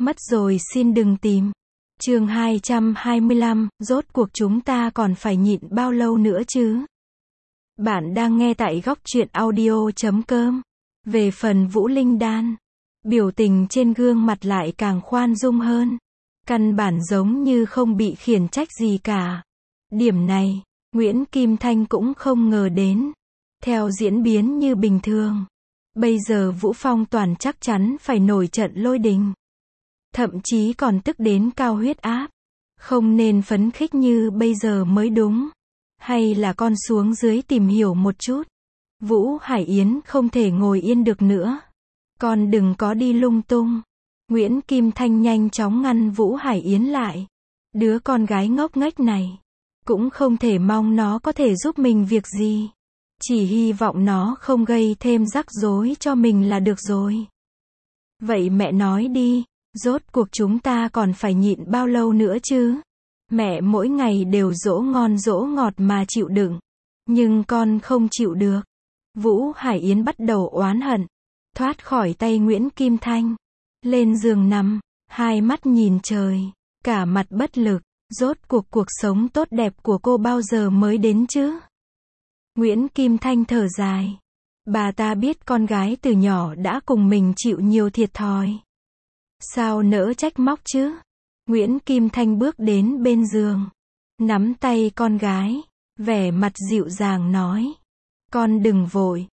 Mất rồi xin đừng tìm. Chương 225, rốt cuộc chúng ta còn phải nhịn bao lâu nữa chứ? Bạn đang nghe tại góc truyện audio.com. Về phần Vũ Linh Đan, biểu tình trên gương mặt lại càng khoan dung hơn. Căn bản giống như không bị khiển trách gì cả. Điểm này, Nguyễn Kim Thanh cũng không ngờ đến. Theo diễn biến như bình thường, bây giờ Vũ Phong Toàn chắc chắn phải nổi trận lôi đình. Thậm chí còn tức đến cao huyết áp. Không nên phấn khích như bây giờ mới đúng. Hay là con xuống dưới tìm hiểu một chút. Vũ Hải Yến không thể ngồi yên được nữa. Con đừng có đi lung tung. Nguyễn Kim Thanh nhanh chóng ngăn Vũ Hải Yến lại. Đứa con gái ngốc nghếch này. Cũng không thể mong nó có thể giúp mình việc gì. Chỉ hy vọng nó không gây thêm rắc rối cho mình là được rồi. Vậy mẹ nói đi, rốt cuộc chúng ta còn phải nhịn bao lâu nữa chứ? Mẹ mỗi ngày đều dỗ ngon dỗ ngọt mà chịu đựng. Nhưng con không chịu được. Vũ Hải Yến bắt đầu oán hận. Thoát khỏi tay Nguyễn Kim Thanh. Lên giường nằm, hai mắt nhìn trời. Cả mặt bất lực. Rốt cuộc cuộc sống tốt đẹp của cô bao giờ mới đến chứ? Nguyễn Kim Thanh thở dài. Bà ta biết con gái từ nhỏ đã cùng mình chịu nhiều thiệt thòi. Sao nỡ trách móc chứ? Nguyễn Kim Thanh bước đến bên giường. Nắm tay con gái. Vẻ mặt dịu dàng nói. Con đừng vội.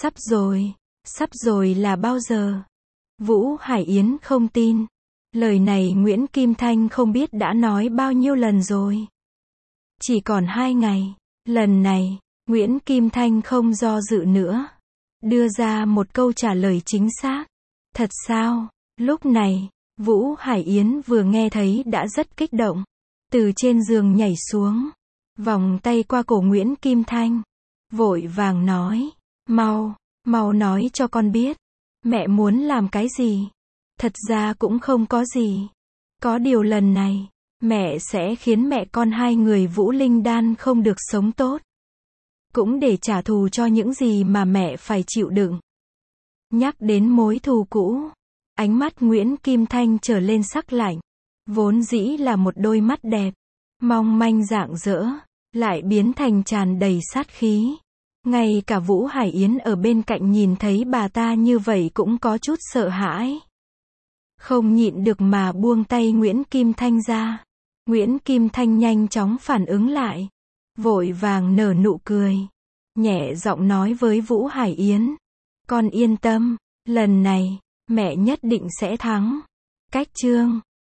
Sắp rồi là bao giờ? Vũ Hải Yến không tin. Lời này Nguyễn Kim Thanh không biết đã nói bao nhiêu lần rồi. Chỉ còn 2 ngày. Lần này, Nguyễn Kim Thanh không do dự nữa. Đưa ra một câu trả lời chính xác. Thật sao? Lúc này, Vũ Hải Yến vừa nghe thấy đã rất kích động. Từ trên giường nhảy xuống. Vòng tay qua cổ Nguyễn Kim Thanh. Vội vàng nói. Mau nói cho con biết. Mẹ muốn làm cái gì? Thật ra cũng không có gì. Có điều lần này, mẹ sẽ khiến mẹ con hai người Vũ Linh Đan không được sống tốt. Cũng để trả thù cho những gì mà mẹ phải chịu đựng. Nhắc đến mối thù cũ, ánh mắt Nguyễn Kim Thanh trở lên sắc lạnh. Vốn dĩ là một đôi mắt đẹp, mong manh rạng rỡ, lại biến thành tràn đầy sát khí. Ngay cả Vũ Hải Yến ở bên cạnh nhìn thấy bà ta như vậy cũng có chút sợ hãi. Không nhịn được mà buông tay Nguyễn Kim Thanh ra. Nguyễn Kim Thanh nhanh chóng phản ứng lại. Vội vàng nở nụ cười. Nhẹ giọng nói với Vũ Hải Yến. Con yên tâm, lần này, mẹ nhất định sẽ thắng. Cách chương